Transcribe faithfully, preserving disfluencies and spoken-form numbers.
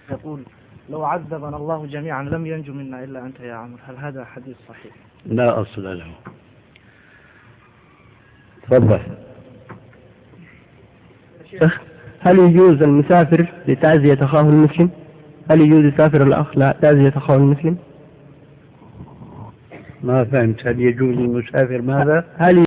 يقول لو عذبنا الله جميعا لم ينجو منا إلا أنت يا عمر، هل هذا حديث صحيح؟ لا أصل له. تفضل. هل يجوز المسافر لتعزية أخاه المسلم؟ هل يجوز يسافر الأخ لتعزية أخاه المسلم؟ ما فهمت. هل يجوز المسافر ماذا؟ هل